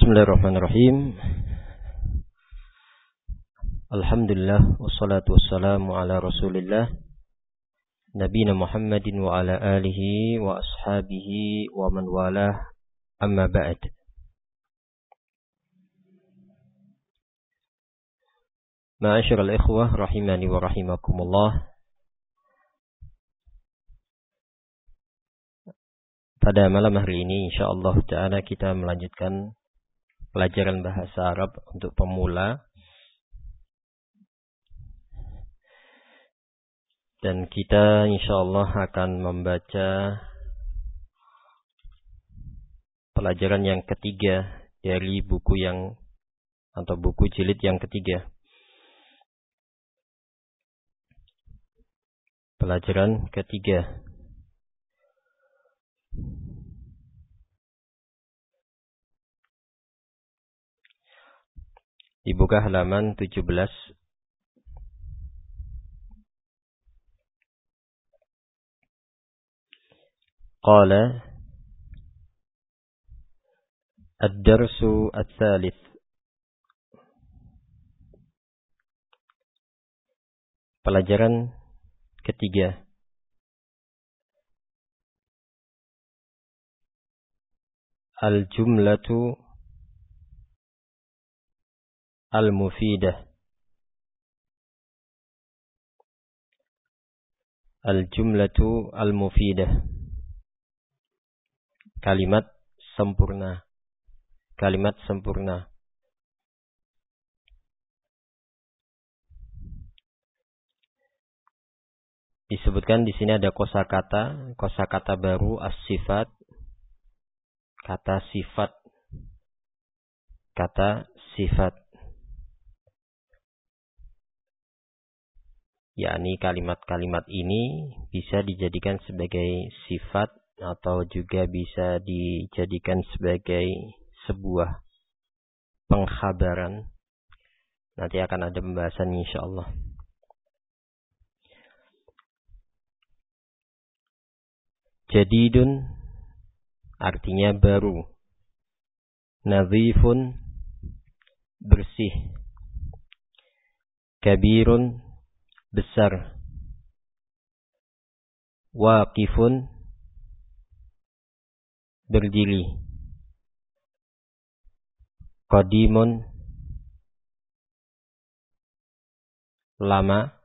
Bismillahirrahmanirrahim. Alhamdulillah wassalatu wassalamu ala Rasulillah nabiyina Muhammadin wa ala alihi wa ashabihi wa man walah, amma ba'd. Ma'asyiral ikhwah rahimani wa rahimakumullah. Pada malam hari ini insyaallah ta'ala kita melanjutkan pelajaran bahasa Arab untuk pemula. Dan kita insyaallah akan membaca pelajaran yang ketiga dari buku jilid yang ketiga. Pelajaran ketiga. Dibuka halaman 17. Qala ad-darsu ats-tsalits. Pelajaran ketiga. Al-jumlatu al-mufidah. Al-jumlatu al-mufidah. Kalimat sempurna. Kalimat sempurna. Disebutkan di sini ada kosakata baru as-sifat, kata sifat. Yakni kalimat-kalimat ini bisa dijadikan sebagai sifat atau juga bisa dijadikan sebagai sebuah pengkhabaran. Nanti akan ada pembahasan insyaallah. Jadidun artinya baru. Nadhifun bersih. Kabirun besar. Waqifun berdiri. Qadimun lama.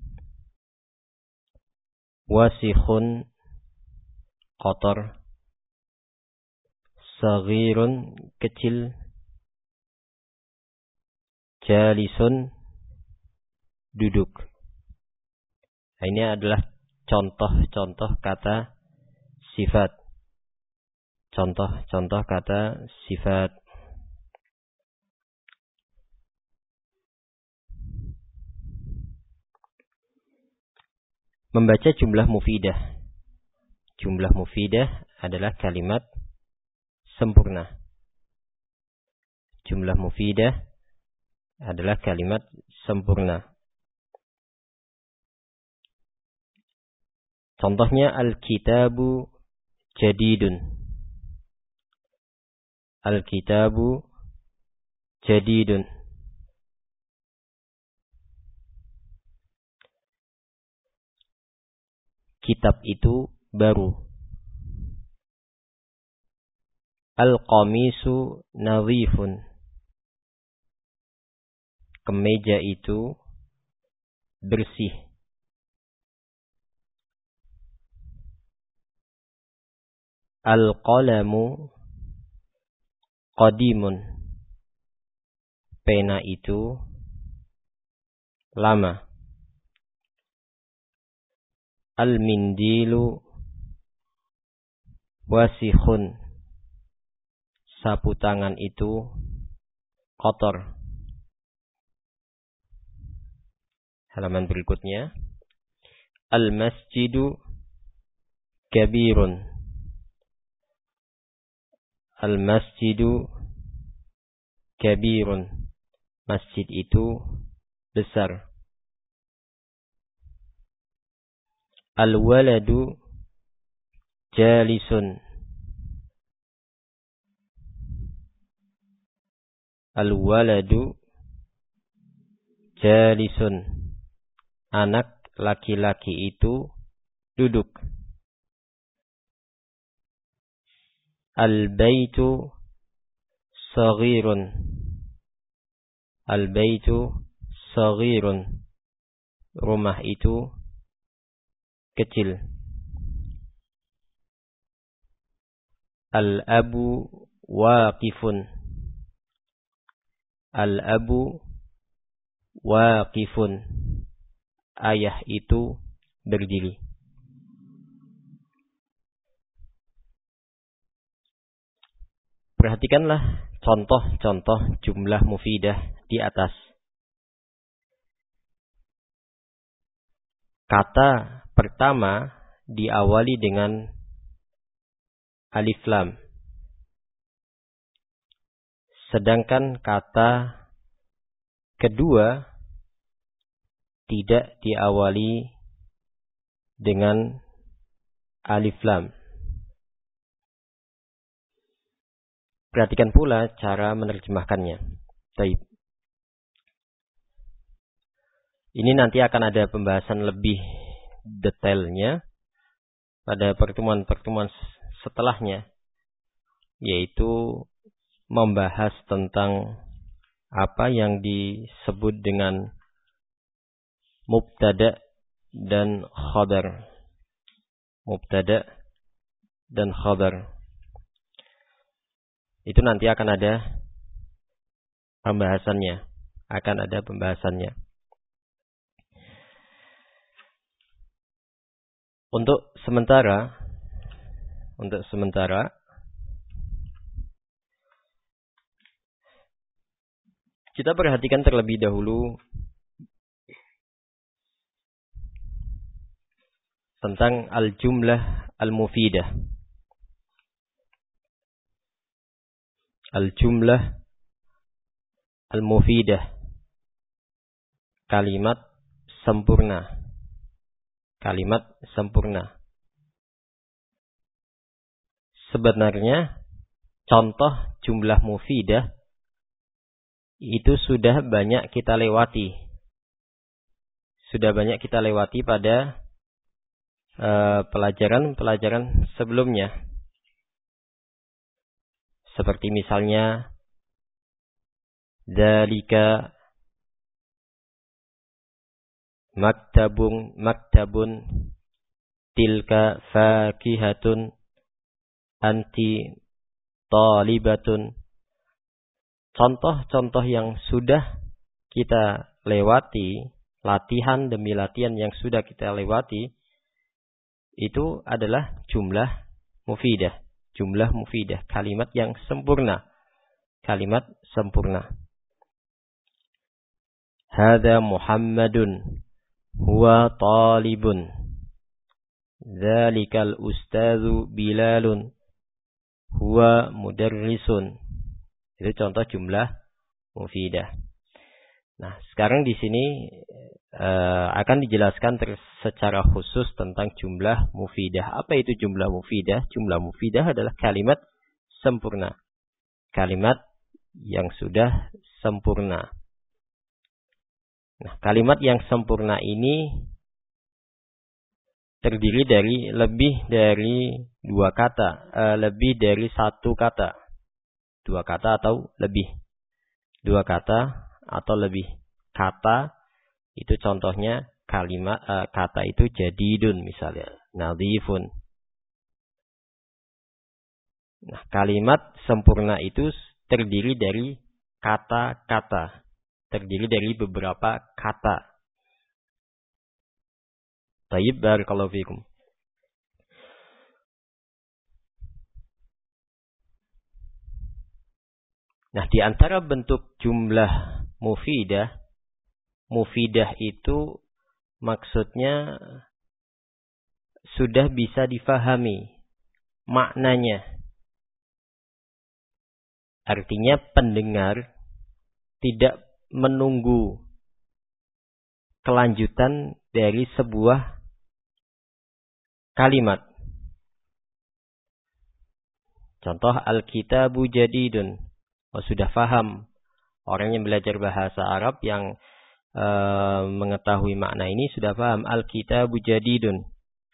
Wasikhun kotor. Saghirun kecil. Jalisun duduk. Ini adalah contoh-contoh kata sifat. Contoh-contoh kata sifat. Membaca jumlah mufidah. Jumlah mufidah adalah kalimat sempurna. Jumlah mufidah adalah kalimat sempurna. Contohnya al-kitabu jadidun. Al-kitabu jadidun. Kitab itu baru. Al-qamisu nadhifun. Kemeja itu bersih. Al-qalamu qadimun. Pena itu lama. Al-mindilu wasikhun. Sapu tangan itu kotor. Halaman berikutnya. Al-masjidu kabirun. Al-masjidu kabirun. Masjid itu besar. Al-waladu jalisun. Al-waladu jalisun. Anak laki-laki itu duduk. Al-baitu saghirun. Al-baitu saghirun. Rumah itu kecil. Al-abu waqifun. Al-abu waqifun. Ayah itu berdiri. Perhatikanlah contoh-contoh jumlah mufidah di atas. Kata pertama diawali dengan alif lam. Sedangkan kata kedua tidak diawali dengan alif lam. Perhatikan pula cara menerjemahkannya. Baik. Ini nanti akan ada pembahasan lebih detailnya pada pertemuan-pertemuan setelahnya, yaitu membahas tentang apa yang disebut dengan mubtada dan khabar. Mubtada dan khabar. Itu nanti akan ada pembahasannya. Untuk sementara kita perhatikan terlebih dahulu tentang al-jumlah al-mufidah. Al-jumlah al-mufidah. Kalimat sempurna. Kalimat sempurna. Sebenarnya contoh jumlah mufidah itu sudah banyak kita lewati. Sudah banyak kita lewati pada pelajaran-pelajaran sebelumnya. Seperti misalnya dzalika maktabun tilka fakihatun anti talibatun. Contoh-contoh yang sudah kita lewati, latihan demi latihan yang sudah kita lewati, itu adalah jumlah mufidah. Jumlah mufidah, kalimat yang sempurna. Kalimat sempurna. Hada Muhammadun huwa talibun. Dzalikal ustadzu Bilalun huwa mudarrisun. Itu contoh jumlah mufidah. Nah, sekarang di sini akan dijelaskan secara khusus tentang jumlah mufidah. Apa itu jumlah mufidah? Jumlah mufidah adalah kalimat sempurna. Kalimat yang sudah sempurna. Nah, kalimat yang sempurna ini terdiri dari lebih dari dua kata, lebih dari satu kata. Dua kata atau lebih. Dua kata atau lebih. Kata itu contohnya kalimat kata itu jadidun misalnya, nadhifun. Nah, kalimat sempurna itu terdiri dari kata-kata. Terdiri dari beberapa kata. Tayyib, barakallahu fikum. Nah, di antara bentuk jumlah mufidah itu maksudnya sudah bisa difahami maknanya. Artinya pendengar tidak menunggu kelanjutan dari sebuah kalimat. Contoh al-kitabu jadidun. Sudah faham Orang yang belajar bahasa Arab yang mengetahui makna ini sudah paham. Al-kitabu jadidun.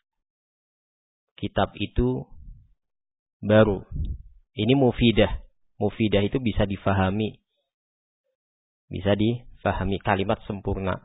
Kitab itu baru. Ini mufidah. Mufidah itu bisa difahami. Bisa difahami, kalimat sempurna.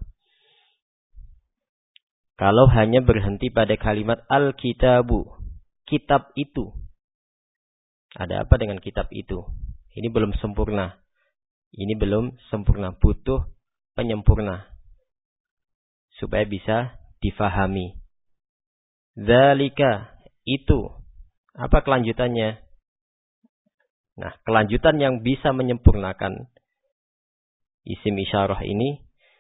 Kalau hanya berhenti pada kalimat al-kitabu. Kitab itu. Ada apa dengan kitab itu? Ini belum sempurna. Ini belum sempurna. Butuh penyempurna. Supaya bisa difahami. Dzalika. Itu. Apa kelanjutannya? Nah, kelanjutan yang bisa menyempurnakan isim isyarah ini.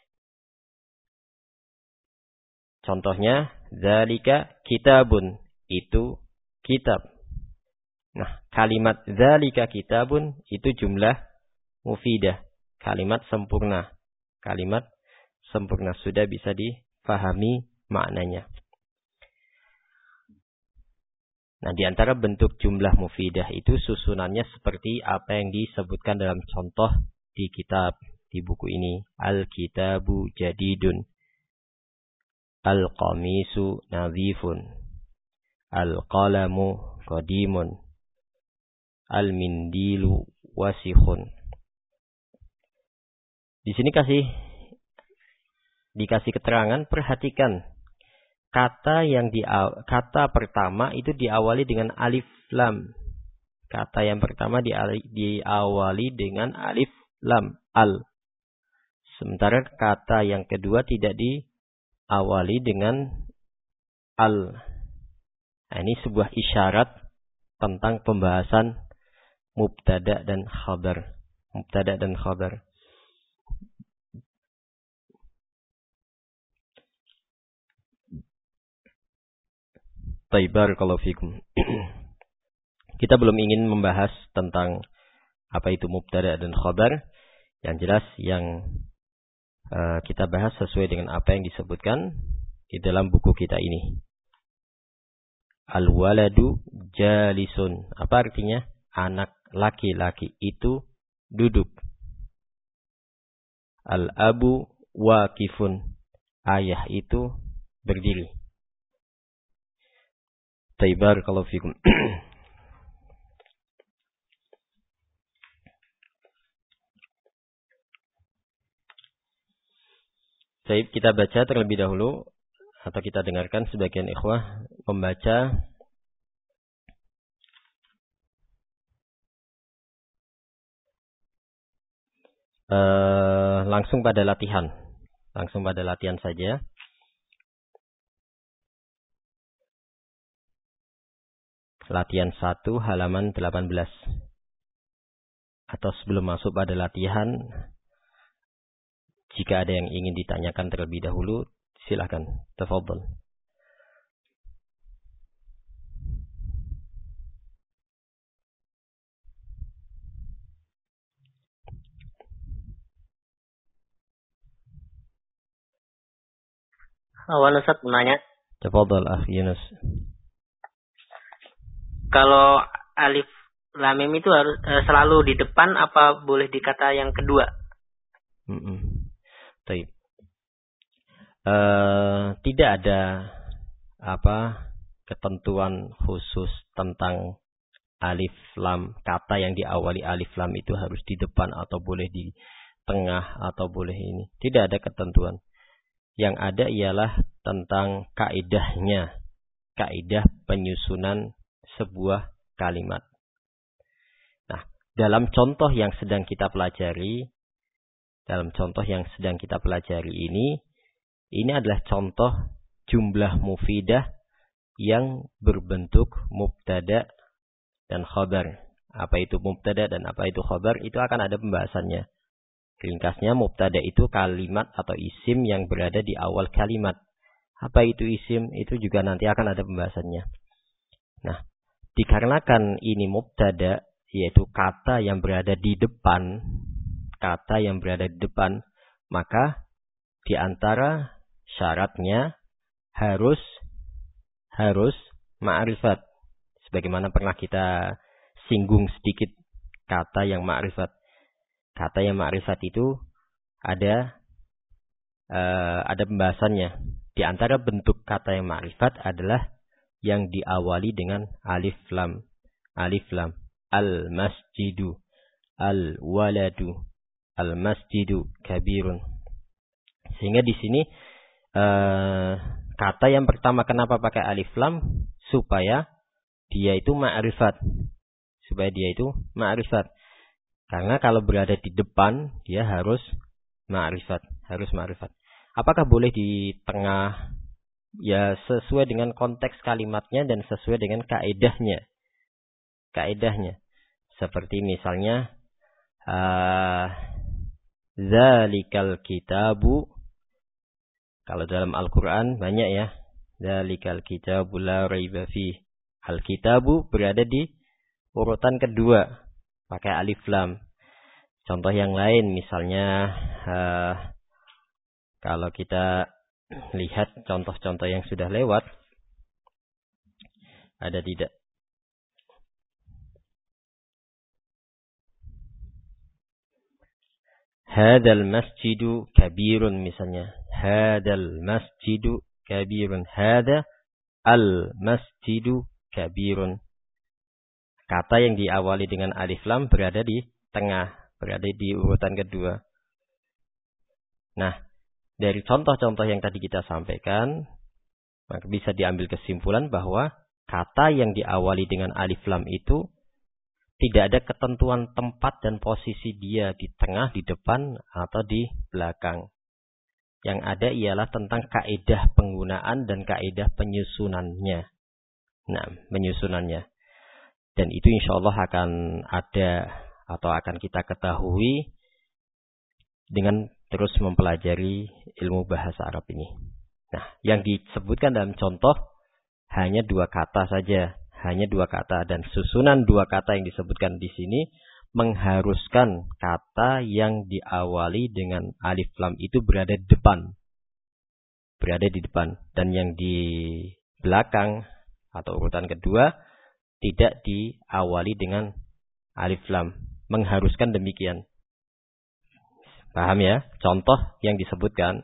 Contohnya. Dzalika kitabun. Itu kitab. Nah, kalimat dzalika kitabun itu jumlah mufidah. Kalimat sempurna. Kalimat sempurna. Sudah bisa difahami maknanya. Nah, di antara bentuk jumlah mufidah itu susunannya seperti apa yang disebutkan dalam contoh di kitab, di buku ini. Al-kitabu jadidun. Al-qamisu nadhifun. Al-qalamu qadimun. Al-mindilu wasikhun. Di sini dikasih keterangan, perhatikan. Kata pertama itu diawali dengan alif lam. Kata yang pertama diawali dengan alif lam, al. Sementara kata yang kedua tidak diawali dengan al. Nah, ini sebuah isyarat tentang pembahasan mubtada dan khabar. Mubtada dan khabar. Baik, barakallahu fikum. Kita belum ingin membahas tentang apa itu mubtada dan khabar. Yang jelas yang kita bahas sesuai dengan apa yang disebutkan di dalam buku kita ini. Al-waladu jalisun. Apa artinya? Anak laki-laki itu duduk. Al-abu waqifun. Ayah itu berdiri. Barakallahu fikum. Baik, kita baca terlebih dahulu atau kita dengarkan sebagian ikhwah membaca langsung pada latihan. Langsung pada latihan saja. Latihan 1 halaman 18. Atau sebelum masuk pada latihan, jika ada yang ingin ditanyakan terlebih dahulu, silakan. Tafadhol. Awal Ustaz menanya. Tafadhol Akh Yunus. Kalau alif lam mim itu harus selalu di depan apa boleh di kata yang kedua? Baik. Tidak ada ketentuan khusus tentang alif lam. Kata yang diawali alif lam itu harus di depan atau boleh di tengah atau boleh ini. Tidak ada ketentuan. Yang ada ialah tentang kaidahnya. Kaidah penyusunan sebuah kalimat. Nah, dalam contoh yang sedang kita pelajari ini adalah contoh jumlah mufidah yang berbentuk mubtada dan khabar. Apa itu mubtada dan apa itu khabar? Itu akan ada pembahasannya. Ringkasnya, mubtada itu kalimat atau isim yang berada di awal kalimat. Apa itu isim? Itu juga nanti akan ada pembahasannya. Nah, dikarenakan ini mubtada, yaitu kata yang berada di depan, maka di antara syaratnya harus ma'rifat. Sebagaimana pernah kita singgung sedikit kata yang ma'rifat. Kata yang ma'rifat itu ada pembahasannya. Di antara bentuk kata yang ma'rifat adalah yang diawali dengan alif lam. Alif lam. Al-masjidu, al-waladu, al-masjidu kabirun. Sehingga di sini kata yang pertama kenapa pakai alif lam? Supaya dia itu ma'rifat. Supaya dia itu ma'rifat. Karena kalau berada di depan, dia harus ma'rifat. Harus ma'rifat. Apakah boleh di tengah? Ya sesuai dengan konteks kalimatnya dan sesuai dengan kaedahnya. Kaedahnya. Seperti misalnya, zalikal kitabu. Kalau dalam Al-Quran banyak ya. Zalikal kitabu la raiba fih. Al-kitabu berada di urutan kedua. Pakai alif lam. Contoh yang lain misalnya. Kalau kita lihat contoh-contoh yang sudah lewat. Ada tidak? Hadal masjidu kabirun misalnya. Hadal masjidu kabirun. Hada al masjidu kabirun. Kata yang diawali dengan alif lam berada di tengah. Berada di urutan kedua. Nah, dari contoh-contoh yang tadi kita sampaikan, maka bisa diambil kesimpulan bahwa kata yang diawali dengan alif lam itu tidak ada ketentuan tempat dan posisi dia di tengah, di depan, atau di belakang. Yang ada ialah tentang kaidah penggunaan dan kaidah penyusunannya. Nah, penyusunannya. Dan itu insya Allah akan ada atau akan kita ketahui dengan terus mempelajari ilmu bahasa Arab ini. Nah, yang disebutkan dalam contoh hanya 2 kata saja. Hanya 2 kata. Dan susunan 2 kata yang disebutkan di sini mengharuskan kata yang diawali dengan alif lam itu berada di depan. Berada di depan. Dan yang di belakang atau urutan kedua tidak diawali dengan alif lam. Mengharuskan demikian. Paham ya? Contoh yang disebutkan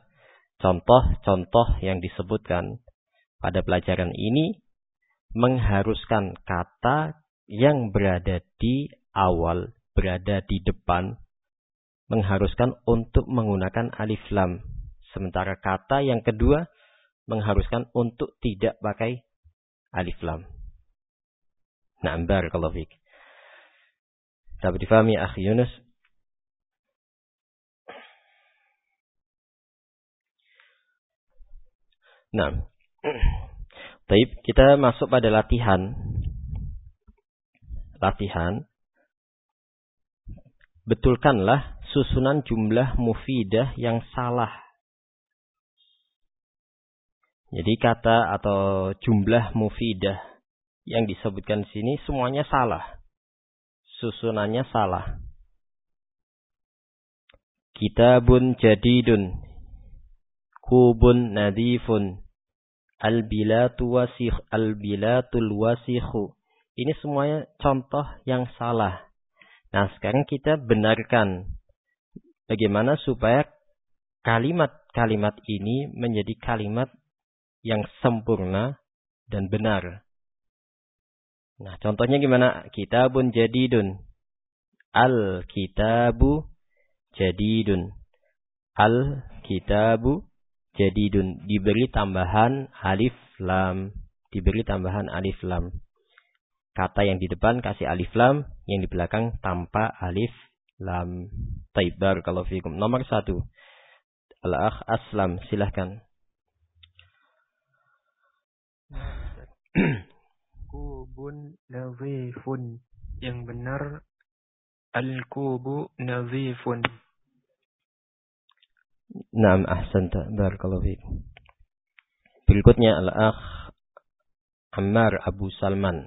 pada pelajaran ini mengharuskan kata yang berada di awal, berada di depan, mengharuskan untuk menggunakan alif lam. Sementara kata yang kedua mengharuskan untuk tidak pakai alif lam. Nah, barakallahu fiik. Dapat difahami akhi Yunus? Nah, baik, kita masuk pada latihan. Betulkanlah susunan jumlah mufidah yang salah. Jadi kata atau jumlah mufidah yang disebutkan di sini semuanya salah. Susunannya salah. Kitabun jadidun. Kubun nadifun. Al-bilatul wasikhu. Ini semuanya contoh yang salah. Nah, sekarang kita benarkan bagaimana supaya kalimat-kalimat ini menjadi kalimat yang sempurna dan benar. Nah, contohnya gimana? Kitabun jadidun. Al-kitabu jadidun. Al-kitabu jadidun. Diberi tambahan alif lam. Kata yang di depan kasih alif lam, yang di belakang tanpa alif lam. Taib, barakallahu fikum. Nomor 1. Al-akh Aslam, silahkan. Kubun nazifun. Yang benar al-kubu nazifun. Naam, ahsanta, barakallahu fikum. Berikutnya al-akh Ammar Abu Salman.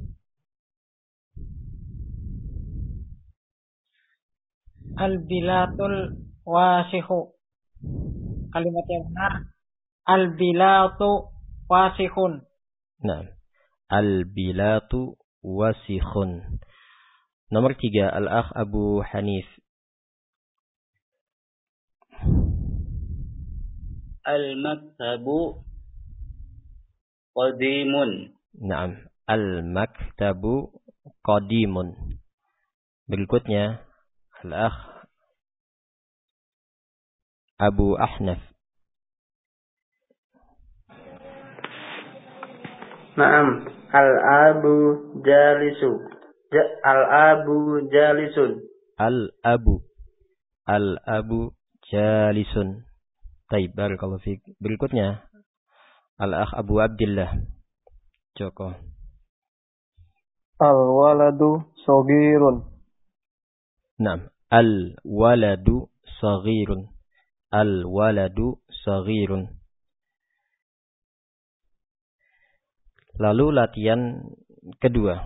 Al-bilatul wasihu. Kalimat yang benar al-bilatu wasihun. Nah, al-bilatu wasikhun. Nomor 3, al-akh Abu Hanif. Al-maktabu qadimun. Naam. Al-maktabu qadimun. Berikutnya al-akh Abu Ahnaf. Naam. Al-abu jalisu. Al-abu jalisun. Al-abu jalisun. Taib, barakallahu fiik. Berikutnya al-akh Abu Abdillah Joko. Al-waladu saghirun. Naam. Al-waladu saghirun. Al-waladu saghirun. Lalu latihan kedua.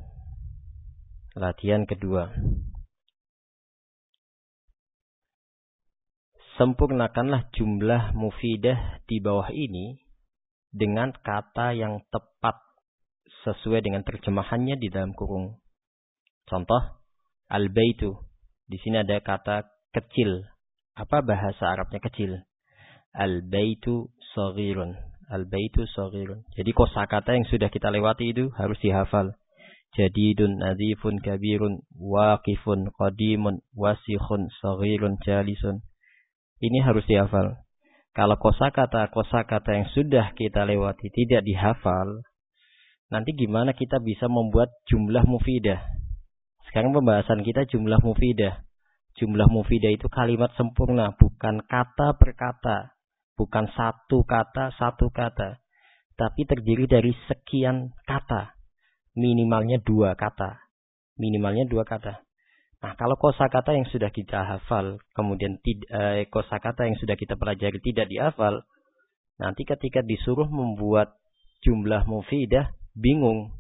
Sempurnakanlah jumlah mufidah di bawah ini dengan kata yang tepat sesuai dengan terjemahannya di dalam kurung. Contoh, al-baitu. Di sini ada kata kecil. Apa bahasa Arabnya kecil? Al-baitu saghirun. Al-baitu saghirun. Jadi kosakata yang sudah kita lewati itu harus dihafal. Jadidun, nadhifun, kabirun, waqifun, qadimun, wasikhun, saghirun, jalisun. Ini harus dihafal. Kalau kosakata yang sudah kita lewati tidak dihafal, nanti gimana kita bisa membuat jumlah mufidah? Sekarang pembahasan kita jumlah mufidah. Jumlah mufidah itu kalimat sempurna, bukan kata per kata, bukan satu kata, tapi terdiri dari sekian kata. Minimalnya dua kata. Nah, kalau kosakata yang sudah kita hafal, kemudian kosakata yang sudah kita pelajari tidak dihafal, nanti ketika disuruh membuat jumlah mufidah, bingung.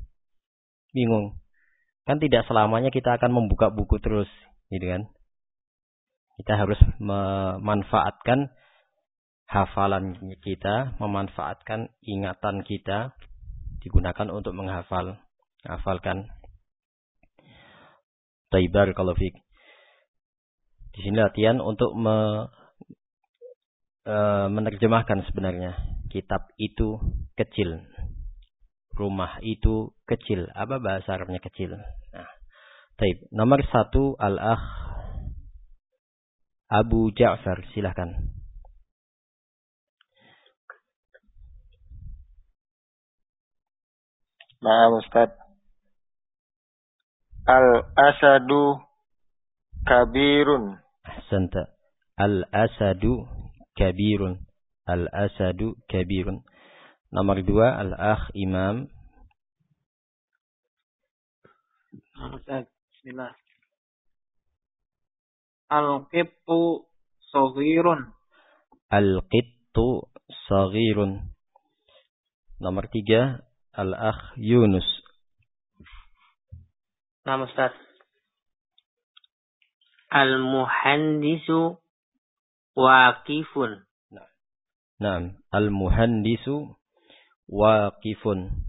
Kan tidak selamanya kita akan membuka buku terus, gitu kan? Kita harus memanfaatkan hafalan kita, memanfaatkan ingatan kita, digunakan untuk menghafalkan. Taibar kalau fik. Di sini latihan untuk menerjemahkan sebenarnya. Kitab itu kecil. Rumah itu kecil. Apa bahasa Arabnya kecil? Nah, taib. Nomor 1 al-akh Abu Ja'far, silahkan. Nah, Ustaz. Al-asadu kabirun. Ahsanta. Al-asadu kabirun. Al-asadu kabirun. Nomor 2 al-akh Imam. Bismillah. Al-qittu saghirun. Al-qittu saghirun. Nomor 3 al-akh Yunus. Nah, Ustaz. Al-muhandisu waqifun. Naam, al-muhandisu waqifun.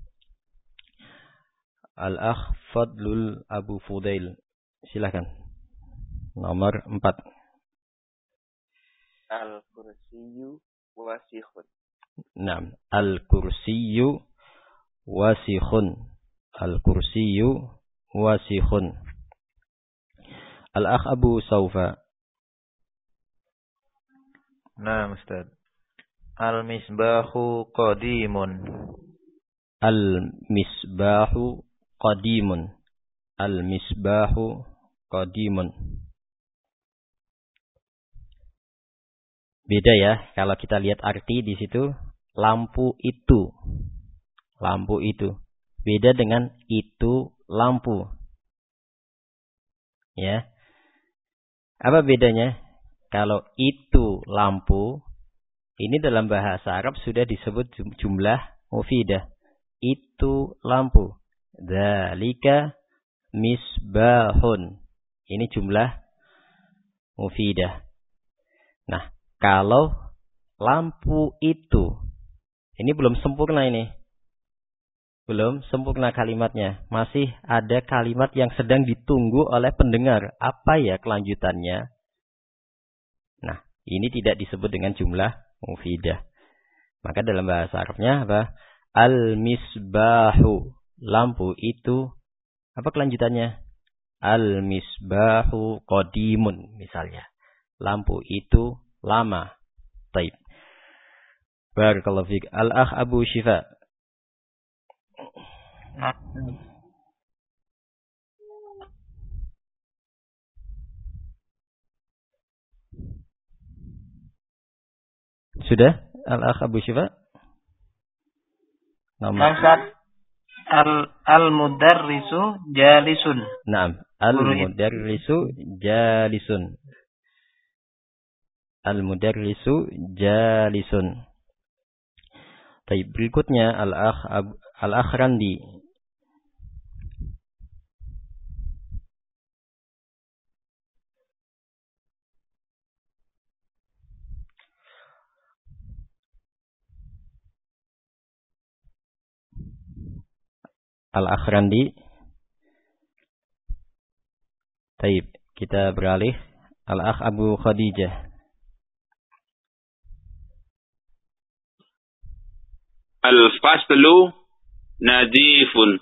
Al-akh Fadlul Abu Fudail. Silakan. Nomor 4. Al-kursiyyu wasikhun. Naam, al-kursiyyu wasikhun. Al-kursiyyu wasikhun. Al-akh Abu Saufa. Nah, Ustaz. Al-misbahu qadimun. Al-misbahu qadimun. Al-misbahu qadimun. Beda ya, kalau kita lihat arti di situ, lampu itu. Lampu itu. Beda dengan itu lampu. Ya. Apa bedanya? Kalau itu lampu, ini dalam bahasa Arab sudah disebut jumlah mufidah. Itu lampu. Dzalika misbahun. Ini jumlah mufidah. Nah, kalau lampu itu, ini belum sempurna ini. Belum sempurna kalimatnya. Masih ada kalimat yang sedang ditunggu oleh pendengar. Apa ya kelanjutannya? Nah, ini tidak disebut dengan jumlah mufidah. Maka dalam bahasa Arabnya apa? Al-misbahu. Lampu itu apa kelanjutannya? Al-misbahu qadimun misalnya. Lampu itu lama. Taib. Barakallahu fiik. Al-akh Abu Syifa. Sudah? Al-akh Abu Syifa? Ustaz, al-mudarrisu jalisun. Naam. Al-mudarrisu jalisun. Al-mudarrisu jalisun. Baik, berikutnya al-akh Randi. Al-akh Randi. Baik, kita beralih. Al-akh Abu Khadijah. Al-faslu nadifun.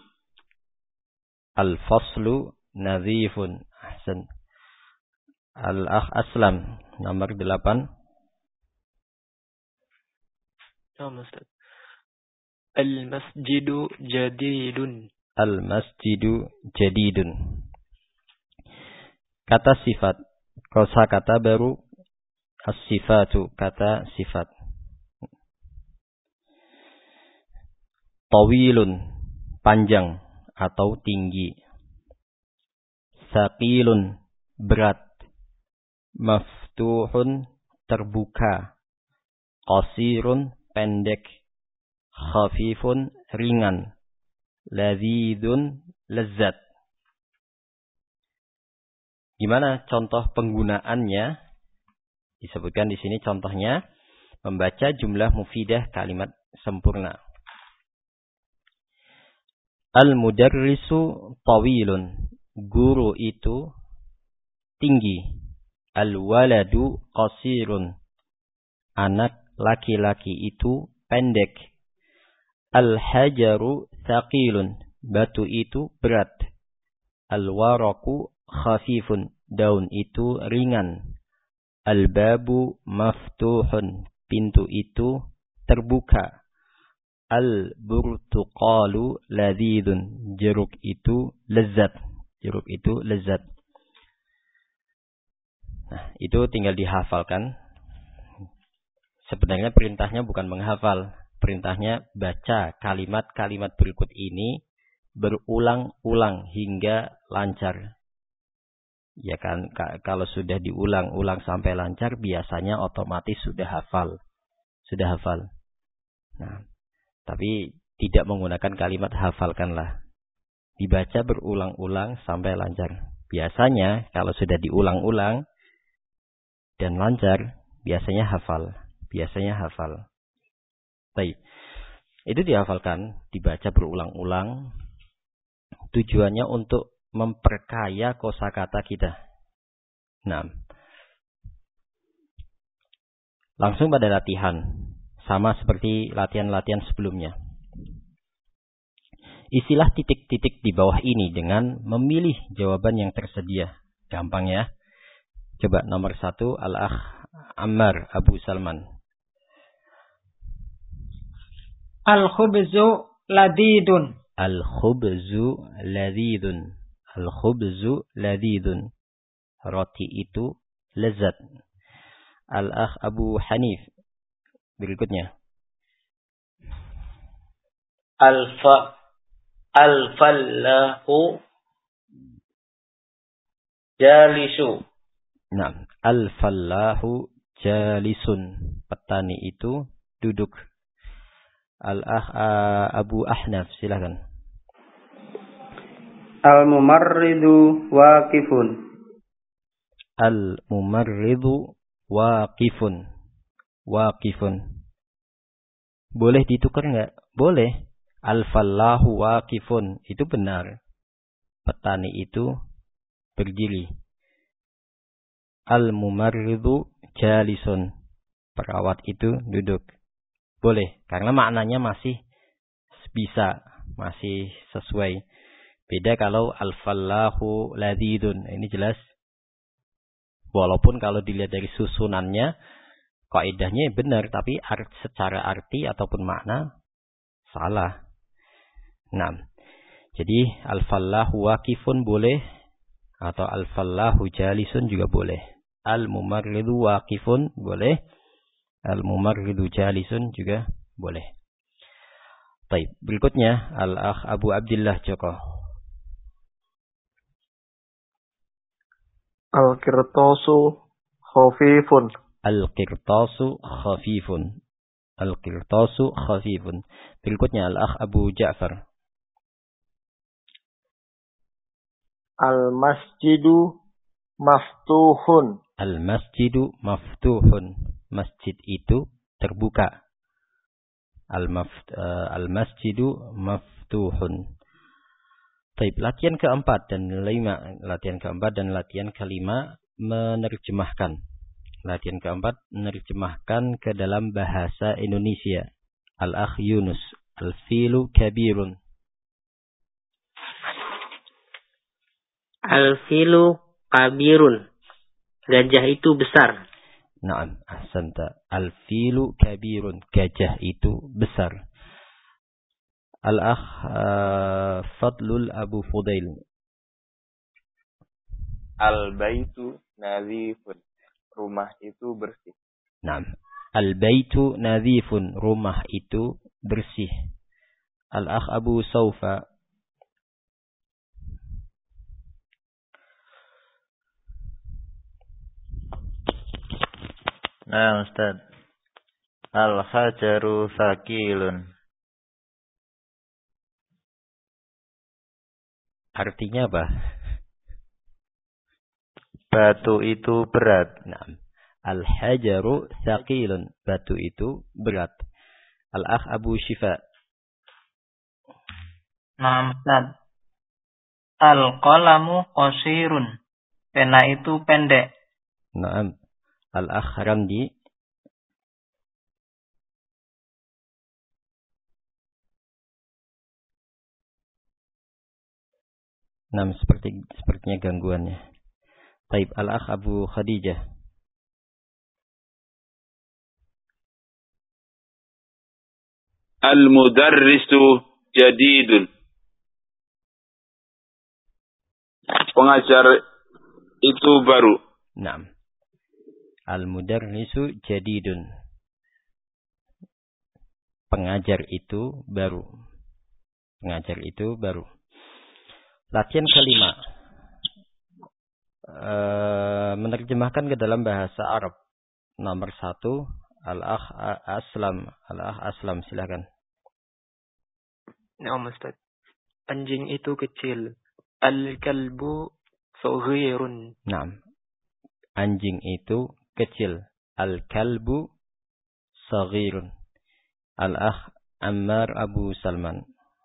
Al-faslu nadifun. Ahsan. Al-akh Aslam. Nomor 8. Ustaz. Al-masjidu jadidun. Al-masjidu jadidun. Kata sifat. Kosa kata baru. As-sifatu. Kata sifat. Tawilun. Panjang atau tinggi. Saqilun. Berat. Maftuhun. Terbuka. Qasirun. Pendek. Khafifun. Ringan. Ladzidun. Lezat. Gimana contoh penggunaannya? Disebutkan di sini contohnya membaca jumlah mufidah kalimat sempurna. Al-mudarrisu tawilun. Guru itu tinggi. Al-waladu qasirun. Anak laki-laki itu pendek. Al-hajaru thaqilun. Batu itu berat. Al-waraku khafifun. Daun itu ringan. Al-babu maftuhun. Pintu itu terbuka. Al-burtuqalu ladzidun. Jeruk itu lezat. Jeruk itu lezat. Nah, itu tinggal dihafalkan. Sebenarnya perintahnya bukan menghafal. Perintahnya baca kalimat-kalimat berikut ini berulang-ulang hingga lancar. Ya kan, kalau sudah diulang-ulang sampai lancar, biasanya otomatis sudah hafal. Sudah hafal. Nah, tapi tidak menggunakan kalimat hafalkanlah. Dibaca berulang-ulang sampai lancar. Biasanya kalau sudah diulang-ulang dan lancar, biasanya hafal. Biasanya hafal. Baik. Itu dihafalkan, dibaca berulang-ulang. Tujuannya untuk memperkaya kosakata kita. Nah, langsung pada latihan. Sama seperti latihan-latihan sebelumnya. Isilah titik-titik di bawah ini dengan memilih jawaban yang tersedia. Gampang ya. Coba nomor 1, Al-akh Ammar Abu Salman. Al-khubzu ladidun. Al-khubzu ladidun. Al-khubzu ladidun. Roti itu lezat. Al-akh Abu Hanif. Berikutnya. Al-fallahu jalisu. Nah, al-fallahu jalisun. Petani itu duduk. Al-akh Abu Ahnaf, silakan. Al-mumarridu waqifun. Al-mumarridu waqifun. Waqifun. Boleh ditukar enggak? Boleh. Al-fallahu waqifun. Itu benar. Petani itu berdiri. Al-mumarridu jalisun. Perawat itu duduk. boleh. Karena maknanya masih bisa, masih sesuai. Beda kalau al-fallahu ladidun. Ini jelas. Walaupun kalau dilihat dari susunannya, kaidahnya benar, tapi secara arti ataupun makna salah. Nah, jadi al-fallahu waqifun boleh, atau al-fallahu jalisun juga boleh. Al-mumarridu waqifun boleh, al-mumarridu jalisun juga boleh. Baik, berikutnya al-akh Abu Abdillah Joko. Al-qirtasu khafifun. Al-qirtasu khafifun. Al-qirtasu khafifun. Berikutnya al-akh Abu Ja'far. Al-masjidu maftuhun. Al-masjidu maftuhun. Masjid itu terbuka. Al-masjidu maftuhun. Baik, latihan keempat dan latihan kelima menerjemahkan. Latihan keempat menerjemahkan ke dalam bahasa Indonesia. Al-akh Yunus. Al-filu kabirun. Al-filu kabirun. Gajah itu besar. Naam, ahsanta. Al-filu kabirun. Gajah itu besar. Al-akh Fadlul Abu Fudail. Al-baitu nadhifun. Rumah itu bersih. Naam. Al-baitu nadhifun. Rumah itu bersih. Al-akh Abu Saufa. Nah, Ustaz. Al-hajaru thaqilun. Artinya apa? Batu itu berat. Naam. Al-hajaru thaqilun. Batu itu berat. Al-akh Abu Shifa. Nah, Ustaz. Al-qalamu qasirun. Pena itu pendek. Naam. Al-akh Ramdi. Naam, sepertinya gangguannya. Baik, al-akh Abu Khadijah. Al-mudarrisu jadidun. Pengajar itu baru. Naam. Al-mudarrisu jadidun. Pengajar itu baru. Pengajar itu baru. Latihan kelima. Menerjemahkan ke dalam bahasa Arab. Nomor 1. Al-akh Aslam. Al-akh Aslam, silakan. Naam Ustaz. Anjing itu kecil. Al-kalbu saghirun. Naam. Anjing itu kecil. Al-kalbu saghirun. Al-akh Ammar Abu Salman.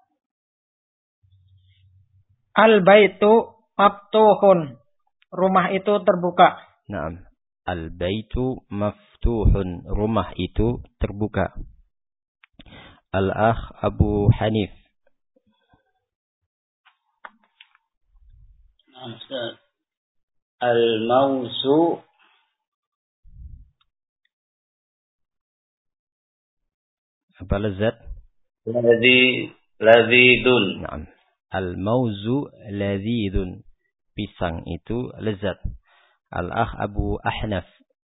Al-baitu maftuhun. Rumah itu terbuka. Naam. Al-baitu maftuhun. Rumah itu terbuka. Al-akh Abu Hanif. Al-mauzu Apa lezat? ladidun. Naam. Al-mauzu ladidun. Pisang itu lezat. Al-akh Abu Ahnaf.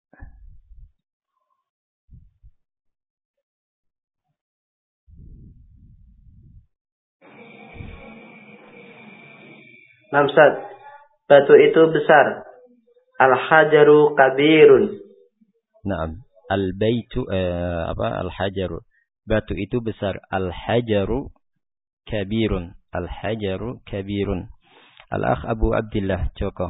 Namsad, batu itu besar. Al-hajaru kabirun. Naam. Al-baitu al-hajaru. Batu itu besar. Al-hajaru kabirun. Al-hajaru kabirun. Al-akh Abu Abdillah Joko.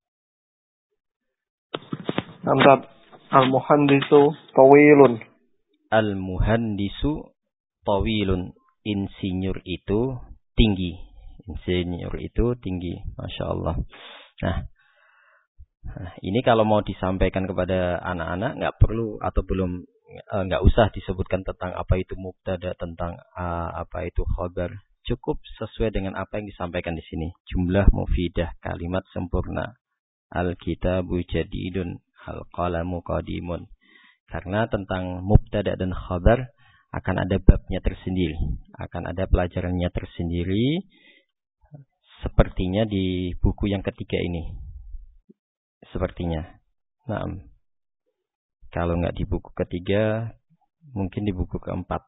Namsad. Al-muhandisu tawilun. Al-muhandisu tawilun. Insinyur itu tinggi. Insinyur itu tinggi. Masya Allah. Nah, ini kalau mau disampaikan kepada anak-anak nggak perlu atau belum nggak usah disebutkan tentang apa itu mubtada, tentang apa itu khabar. Cukup sesuai dengan apa yang disampaikan di sini. Jumlah mufidah, kalimat sempurna. Al-kitabu jadidun, al-qalamu qadimun. Karena tentang mubtada dan khabar akan ada babnya tersendiri, akan ada pelajarannya tersendiri, sepertinya di buku yang ketiga ini. Sepertinya. Nah, kalau nggak di buku ketiga, mungkin di buku keempat.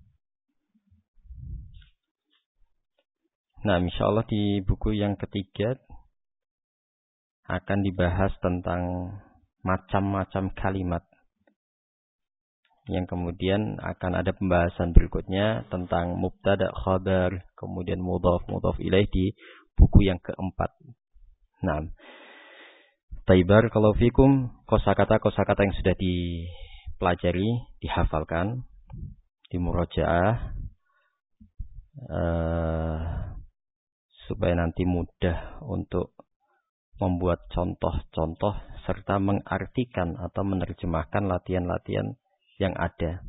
Nah, insya Allah di buku yang ketiga akan dibahas tentang macam-macam kalimat. Yang kemudian akan ada pembahasan berikutnya tentang mubtada, khabar, kemudian mudhaf ilaih di buku yang keempat. Nah, taibar kalau fikum, kosakata yang sudah dipelajari, dihafalkan, dimurajaah, supaya nanti mudah untuk membuat contoh-contoh serta mengartikan atau menerjemahkan latihan-latihan yang ada.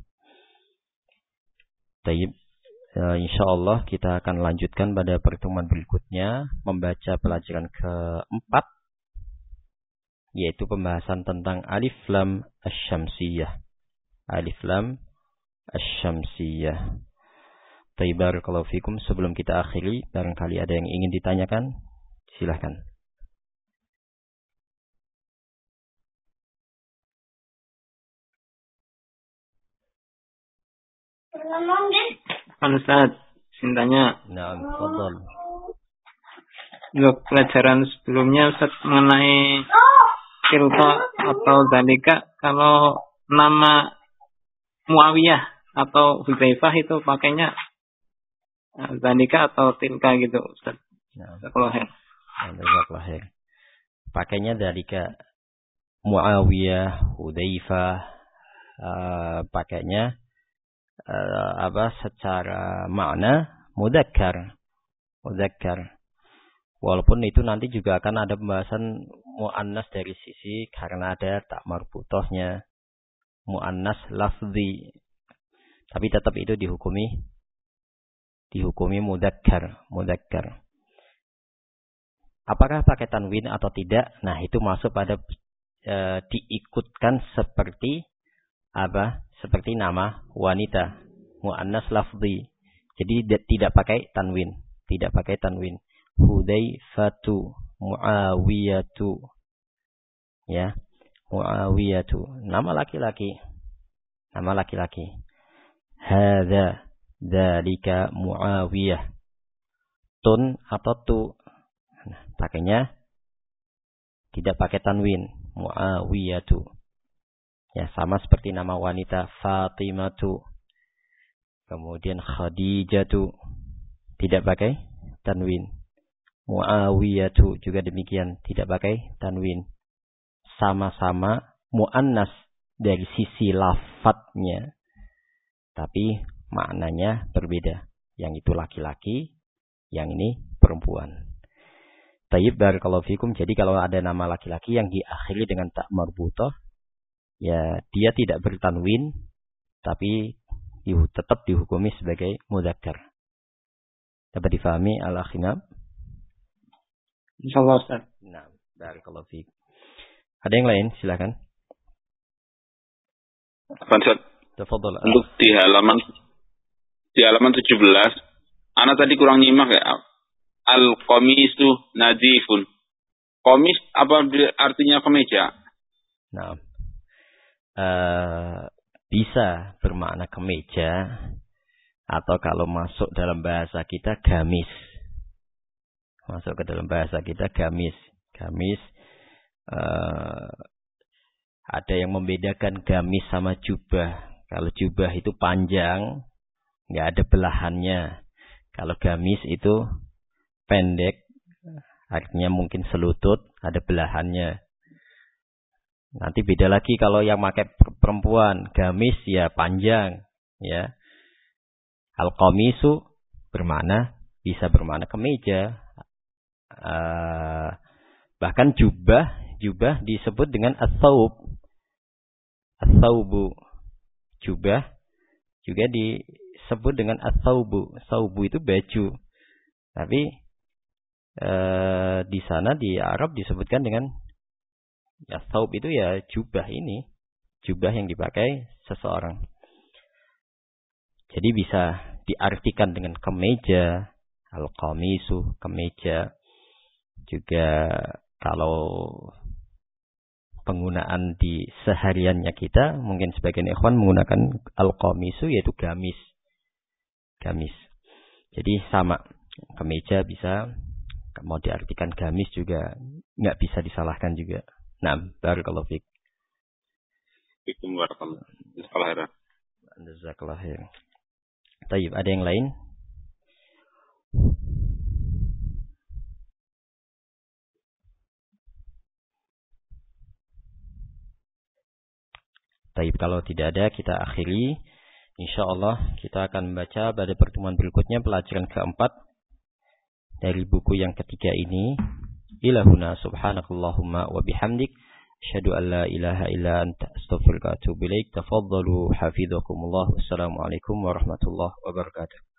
Taib, insyaallah kita akan lanjutkan pada pertemuan berikutnya membaca pelajaran keempat, yaitu pembahasan tentang alif lam asy-syamsiyah. Alif lam asy-syamsiyah. Taib, barakallahu fikum. Sebelum kita akhiri, barangkali ada yang ingin ditanyakan, silahkan. Ustaz, sintanya. Nah, fadhal. Untuk pelajaran sebelumnya Ustaz mengenai tilka atau zalika, kalau nama Muawiyah atau Hudzaifah itu pakainya zalika atau tilka gitu Ustaz. Jazakallahu khair. Pakainya zalika, Muawiyah, Hudzaifah, pakainya secara makna mudzakkar. Walaupun itu nanti juga akan ada pembahasan muannas dari sisi karena ada tak marbutohnya, muannas lafzi. Tapi tetap itu dihukumi mudzakkar. Apakah pakai tanwin atau tidak? Nah, itu masuk pada diikutkan seperti apa? Seperti nama wanita, muannas lafzi. Jadi tidak pakai tanwin. Hudzaifatu, Muawiyatu. Ya, Muawiyatu. Nama laki-laki. Hadza, dzalika Muawiyah. Tun atau tu. Nah, pakainya tidak pakai tanwin, Muawiyatu. Ya, sama seperti nama wanita Fatimatu. Kemudian Khadijatu, tidak pakai tanwin. Muawiyatu juga demikian, tidak pakai tanwin. Sama-sama muannas dari sisi lafadznya, tapi maknanya berbeda. Yang itu laki-laki, yang ini perempuan. Tayyib, barakallahu fikum. Jadi kalau ada nama laki-laki yang diakhiri dengan tak marbutah, ya dia tidak bertanwin, tapi tetap dihukumi sebagai mudzakkar. Dapat difahami al-akhinab? Insyaallah Ustaz. Nah, barakallahu fiik. Ada yang lain? Silakan. Ustaz. Tafadhol. Untuk di halaman 17, ana tadi kurang nyimak ya. Al-qamisu nadifun. Qamis apa artinya kemeja? Nah, bisa bermakna kemeja, atau kalau masuk dalam bahasa kita gamis. Masuk ke dalam bahasa kita gamis. Ada yang membedakan gamis sama jubah. Kalau jubah itu panjang, nggak ada belahannya. Kalau gamis itu pendek, artinya mungkin selutut, ada belahannya. Nanti beda lagi kalau yang pakai perempuan, gamis ya panjang, ya. Al-qamisu bisa bermakna kemeja. Bahkan jubah disebut dengan as-saub. As-saubu. jubah juga disebut dengan as-saubu. Saubu itu baju. Tapi di sana di Arab disebutkan dengan ya saub itu ya jubah ini. Jubah yang dipakai seseorang. Jadi bisa diartikan dengan kemeja, al-qamisu, kemeja. Juga kalau penggunaan di sehariannya kita, mungkin sebagian ikhwan menggunakan al-qamisu yaitu gamis. Gamis. Jadi sama, kemeja bisa, mau diartikan gamis juga nggak bisa disalahkan juga. Nah, barakallahu fiik. Jazakallahu khair. Tayyib, ada yang lain? Tayyib, kalau tidak ada kita akhiri. InsyaAllah kita akan membaca pada pertemuan berikutnya pelajaran keempat dari buku yang ketiga ini. Ilahuna subhanakallahumma wa bihamdik asyhadu an la ilaha illa anta astaghfiruka wa atubu ilaik. Tafaddalu hafizakumullah. Wassalamualaikum warahmatullahi wabarakatuh.